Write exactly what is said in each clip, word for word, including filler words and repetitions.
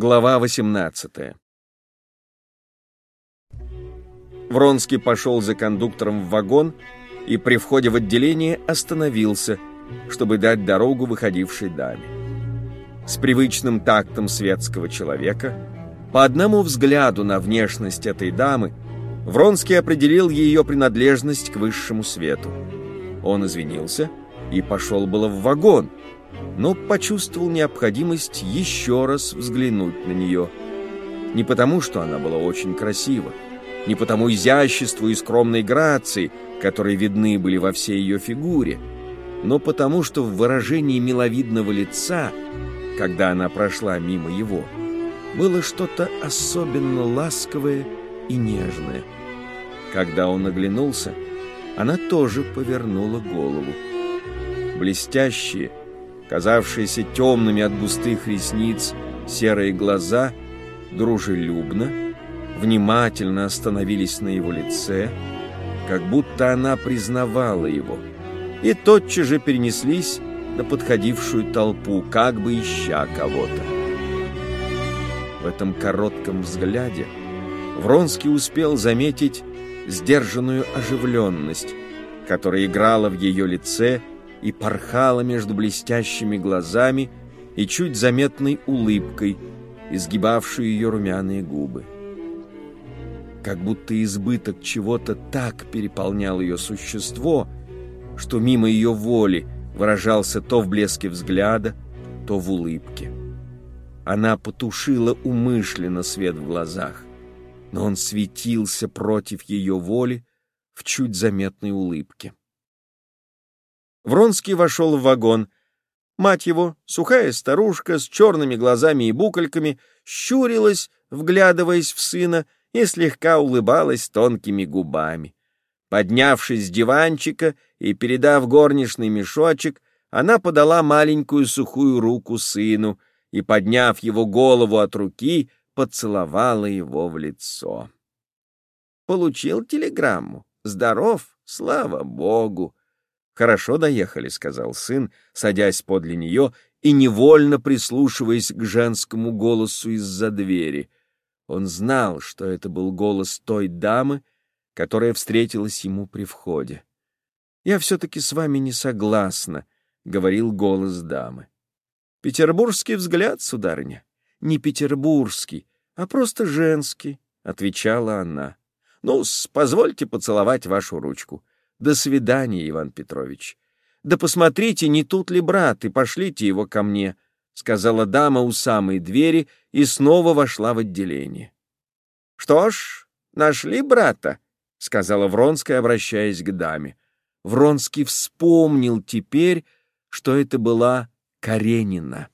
Глава восемнадцатая. Вронский пошел за кондуктором в вагон и при входе в отделение остановился, чтобы дать дорогу выходившей даме. С привычным тактом светского человека, по одному взгляду на внешность этой дамы, Вронский определил ее принадлежность к высшему свету. Он извинился и пошел было в вагон, но почувствовал необходимость еще раз взглянуть на нее. Не потому, что она была очень красива, не потому изяществу и скромной грации, которые видны были во всей ее фигуре, но потому, что в выражении миловидного лица, когда она прошла мимо его, было что-то особенно ласковое и нежное. Когда он оглянулся, она тоже повернула голову. Блестящие, казавшиеся темными от густых ресниц, серые глаза дружелюбно, внимательно остановились на его лице, как будто она признавала его, и тотчас же перенеслись на подходившую толпу, как бы ища кого-то. В этом коротком взгляде Вронский успел заметить сдержанную оживленность, которая играла в ее лице и порхала между блестящими глазами и чуть заметной улыбкой, изгибавшей ее румяные губы. Как будто избыток чего-то так переполнял ее существо, что мимо ее воли выражался то в блеске взгляда, то в улыбке. Она потушила умышленно свет в глазах, но он светился против ее воли в чуть заметной улыбке. Вронский вошел в вагон. Мать его, сухая старушка с черными глазами и букольками, щурилась, вглядываясь в сына, и слегка улыбалась тонкими губами. Поднявшись с диванчика и передав горничный мешочек, она подала маленькую сухую руку сыну и, подняв его голову от руки, поцеловала его в лицо. «Получил телеграмму? Здоров? Слава Богу!» «Хорошо доехали», — сказал сын, садясь подле нее и невольно прислушиваясь к женскому голосу из-за двери. Он знал, что это был голос той дамы, которая встретилась ему при входе. «Я все-таки с вами не согласна», — говорил голос дамы. «Петербургский взгляд, сударыня». «Не петербургский, а просто женский», — отвечала она. «Ну, позвольте поцеловать вашу ручку. До свидания, Иван Петрович. Да посмотрите, не тут ли брат, и пошлите его ко мне», — сказала дама у самой двери и снова вошла в отделение. «Что ж, нашли брата», — сказала Вронская, обращаясь к даме. Вронский вспомнил теперь, что это была Каренина.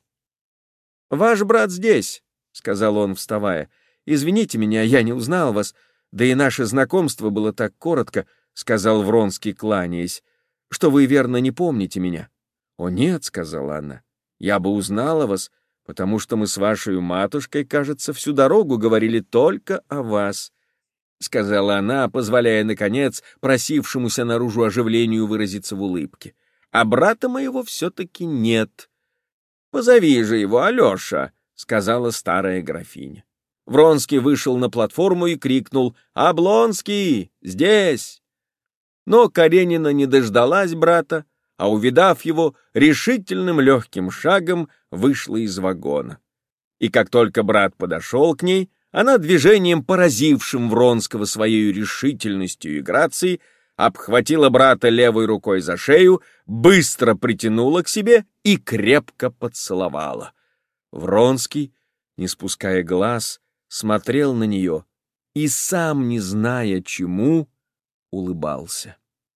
«Ваш брат здесь», — сказал он, вставая. «Извините меня, я не узнал вас, да и наше знакомство было так коротко», — сказал Вронский, кланяясь, — «что вы, верно, не помните меня». «О, нет», — сказала она, — «я бы узнала вас, потому что мы с вашей матушкой, кажется, всю дорогу говорили только о вас», — сказала она, позволяя, наконец, просившемуся наружу оживлению выразиться в улыбке. «А брата моего все-таки нет». «Позови же его, Алеша», — сказала старая графиня. Вронский вышел на платформу и крикнул: «Облонский! Здесь!» Но Каренина не дождалась брата, а, увидав его, решительным легким шагом вышла из вагона. И как только брат подошел к ней, она движением, поразившим Вронского своей решительностью и грацией, обхватила брата левой рукой за шею, быстро притянула к себе и крепко поцеловала. Вронский, не спуская глаз, смотрел на нее и, сам не зная чему, улыбался.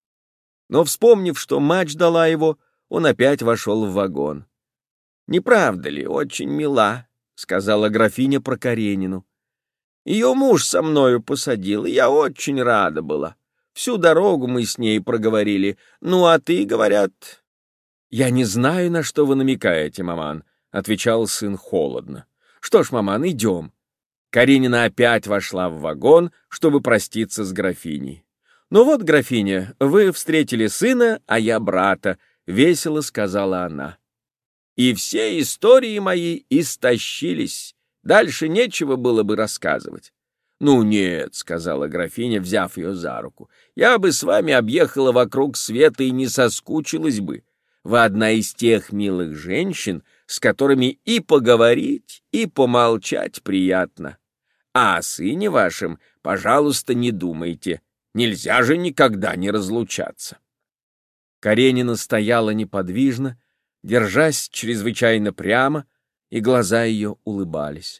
Но, вспомнив, что мать ждала его, он опять вошел в вагон. «Не правда ли, очень мила?» — сказала графиня про Каренину. «Ее муж со мною посадил, и я очень рада была. Всю дорогу мы с ней проговорили. Ну, а ты, говорят...» «Я не знаю, на что вы намекаете, маман», — отвечал сын холодно. «Что ж, маман, идем». Каренина опять вошла в вагон, чтобы проститься с графиней. «Ну вот, графиня, вы встретили сына, а я брата», — весело сказала она. «И все истории мои истощились», — Дальше нечего было бы рассказывать. «Ну нет», — сказала графиня, взяв ее за руку, — «я бы с вами объехала вокруг света и не соскучилась бы. Вы одна из тех милых женщин, с которыми и поговорить, и помолчать приятно. А о сыне вашем, пожалуйста, не думайте. Нельзя же никогда не разлучаться». Каренина стояла неподвижно, держась чрезвычайно прямо, и глаза ее улыбались.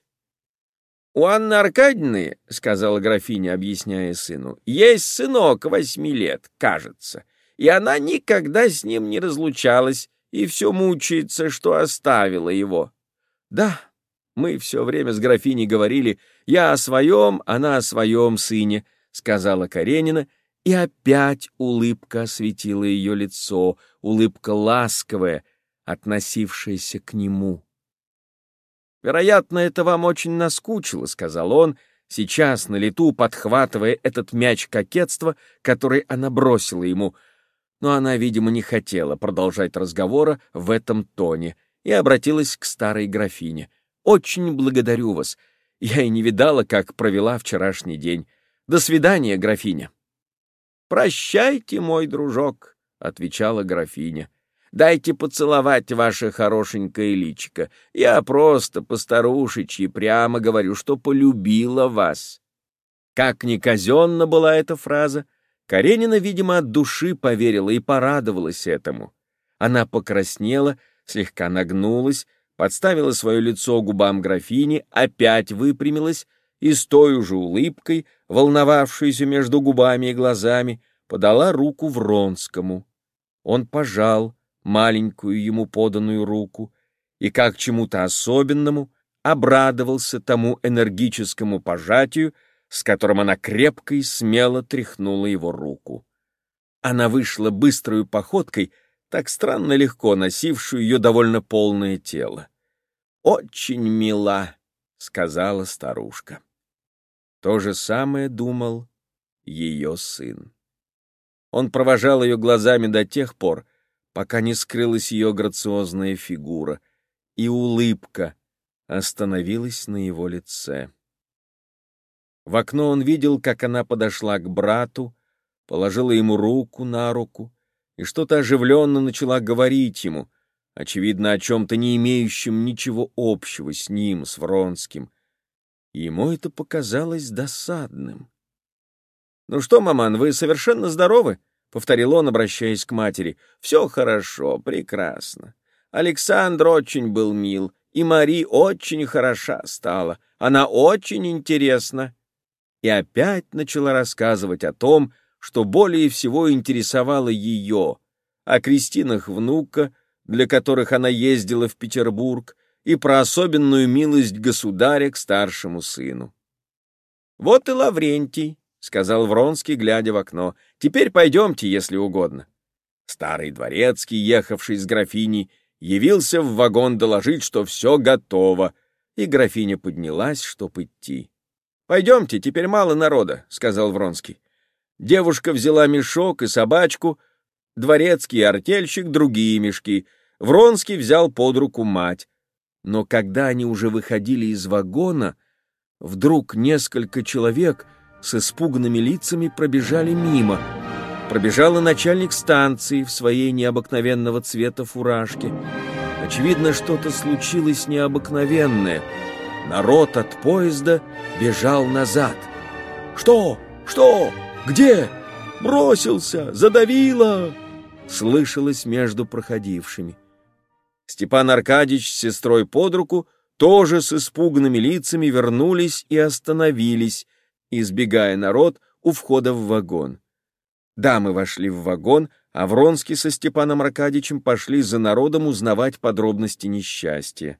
«У Анны Аркадьевны, — сказала графиня, объясняя сыну, — есть сынок восьми лет, кажется, и она никогда с ним не разлучалась и все мучается, что оставила его. Да, мы все время с графиней говорили, я о своем, она о своем сыне, — сказала Каренина, и опять улыбка осветила ее лицо, улыбка ласковая, относившаяся к нему. «Вероятно, это вам очень наскучило», — сказал он, сейчас на лету подхватывая этот мяч кокетства, который она бросила ему. Но она, видимо, не хотела продолжать разговора в этом тоне и обратилась к старой графине. «Очень благодарю вас. Я и не видала, как провела вчерашний день. До свидания, графиня». «Прощайте, мой дружок», — отвечала графиня. «Дайте поцеловать ваше хорошенькое личико. Я просто по-старушечьи прямо говорю, что полюбила вас». Как ни казенна была эта фраза, Каренина, видимо, от души поверила и порадовалась этому. Она покраснела, слегка нагнулась, подставила свое лицо губам графини, опять выпрямилась и с той же улыбкой, волновавшейся между губами и глазами, подала руку Вронскому. Он пожал маленькую ему поданную руку и, как чему-то особенному, обрадовался тому энергическому пожатию, с которым она крепко и смело тряхнула его руку. Она вышла быстрой походкой, так странно легко носившую ее довольно полное тело. «Очень мила», — сказала старушка. То же самое думал ее сын. Он провожал ее глазами до тех пор, пока не скрылась ее грациозная фигура, и улыбка остановилась на его лице. В окно он видел, как она подошла к брату, положила ему руку на руку и что-то оживленно начала говорить ему, очевидно, о чем-то не имеющем ничего общего с ним, с Вронским. И ему это показалось досадным. «Ну что, маман, вы совершенно здоровы?» — повторил он, обращаясь к матери. «Все хорошо, прекрасно. Александр очень был мил, и Мари очень хороша стала. Она очень интересна». И опять начала рассказывать о том, что более всего интересовало ее, о крестинах внука, для которых она ездила в Петербург, и про особенную милость государя к старшему сыну. «Вот и Лаврентий», — сказал Вронский, глядя в окно. «Теперь пойдемте, если угодно». Старый дворецкий, ехавший с графиней, явился в вагон доложить, что все готово, и графиня поднялась, чтоб идти. «Пойдемте, теперь мало народа», — сказал Вронский. Девушка взяла мешок и собачку, дворецкий и артельщик — другие мешки. Вронский взял под руку мать. Но когда они уже выходили из вагона, вдруг несколько человек с испуганными лицами пробежали мимо. Пробежал и начальник станции в своей необыкновенного цвета фуражке. Очевидно, что-то случилось необыкновенное. Народ от поезда бежал назад. «Что? Что? Где? Бросился! Задавило!» слышалось между проходившими. Степан Аркадьич с сестрой под руку тоже с испуганными лицами вернулись и остановились, избегая народ у входа в вагон. Дамы вошли в вагон, а Вронский со Степаном Аркадьичем пошли за народом узнавать подробности несчастья.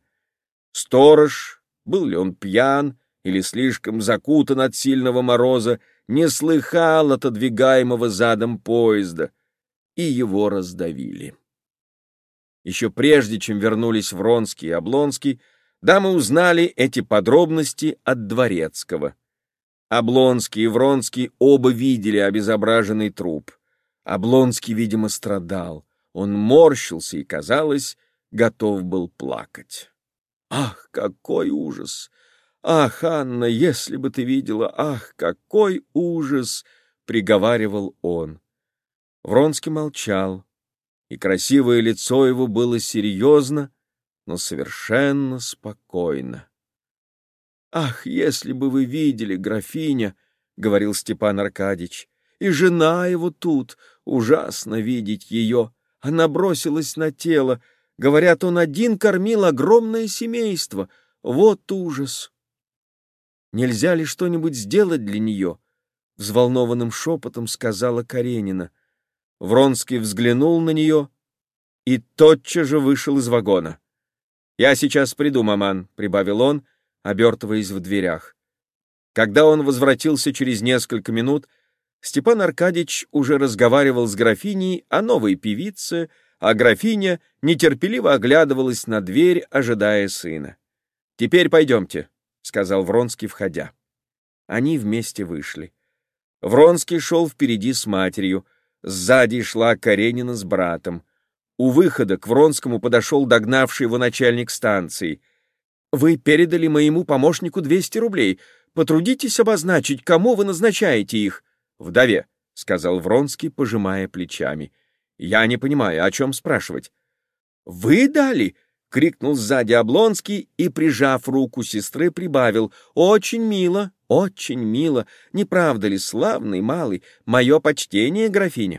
Сторож, был ли он пьян или слишком закутан от сильного мороза, не слыхал отодвигаемого задом поезда, и его раздавили. Еще прежде, чем вернулись Вронский и Облонский, дамы узнали эти подробности от дворецкого. Облонский и Вронский оба видели обезображенный труп. Облонский, видимо, страдал. Он морщился и, казалось, готов был плакать. «Ах, какой ужас! «Ах, Анна, если бы ты видела! Ах, какой ужас!» — приговаривал он. Вронский молчал, и красивое лицо его было серьезно, но совершенно спокойно. «Ах, если бы вы видели, графиня!» — говорил Степан Аркадьич. «И жена его тут, ужасно видеть ее. Она бросилась на тело. Говорят, он один кормил огромное семейство. Вот ужас!» «Нельзя ли что-нибудь сделать для нее?» — взволнованным шепотом сказала Каренина. Вронский взглянул на нее и тотчас же вышел из вагона. «Я сейчас приду, маман», — прибавил он, обертываясь в дверях. Когда он возвратился через несколько минут, Степан Аркадьич уже разговаривал с графиней о новой певице, а графиня нетерпеливо оглядывалась на дверь, ожидая сына. «Теперь пойдемте», — сказал Вронский, входя. Они вместе вышли. Вронский шел впереди с матерью, сзади шла Каренина с братом. У выхода к Вронскому подошел догнавший его начальник станции. «Вы передали моему помощнику двести рублей. Потрудитесь обозначить, кому вы назначаете их». «Вдове», — сказал Вронский, пожимая плечами. «Я не понимаю, о чем спрашивать». «Вы дали?» — крикнул сзади Облонский и, прижав руку сестры, прибавил. «Очень мило, очень мило. Не правда ли, славный малый? Мое почтение, графиня».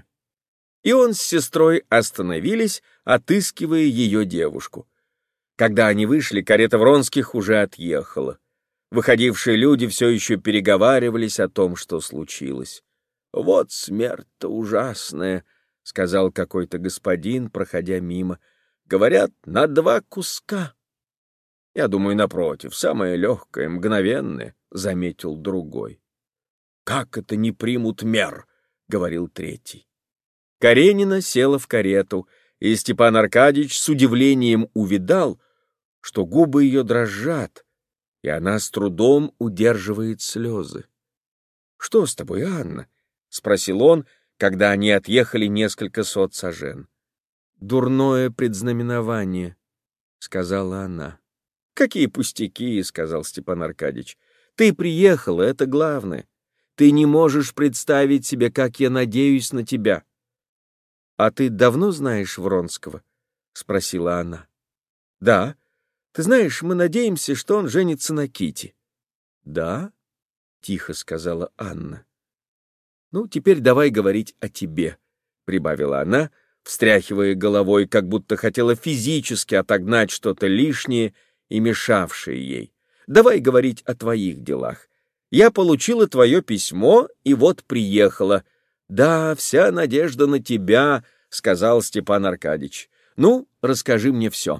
И он с сестрой остановились, отыскивая ее девушку. Когда они вышли, карета Вронских уже отъехала. Выходившие люди все еще переговаривались о том, что случилось. «Вот смерть-то ужасная», — сказал какой-то господин, проходя мимо. «Говорят, на два куска». «Я думаю, напротив, самое легкое, мгновенное», — заметил другой. «Как это не примут мер?» — говорил третий. Каренина села в карету, и Степан Аркадьич с удивлением увидал, что губы ее дрожат, и она с трудом удерживает слезы. «Что с тобой, Анна?» — спросил он, когда они отъехали несколько сот сажен. «Дурное предзнаменование», — сказала она. «Какие пустяки», — сказал Степан Аркадьич. «Ты приехала, это главное. Ты не можешь представить себе, как я надеюсь на тебя». «А ты давно знаешь Вронского?» — спросила она. «Да. Ты знаешь, мы надеемся, что он женится на Кити». «Да?» — тихо сказала Анна. «Ну, теперь давай говорить о тебе», — прибавила она, встряхивая головой, как будто хотела физически отогнать что-то лишнее и мешавшее ей. «Давай говорить о твоих делах. Я получила твое письмо и вот приехала». «Да, вся надежда на тебя», — сказал Степан Аркадьич. «Ну, расскажи мне все».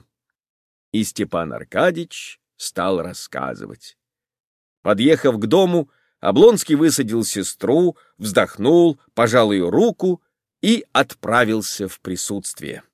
И Степан Аркадьич стал рассказывать. Подъехав к дому, Облонский высадил сестру, вздохнул, пожал ее руку и отправился в присутствие.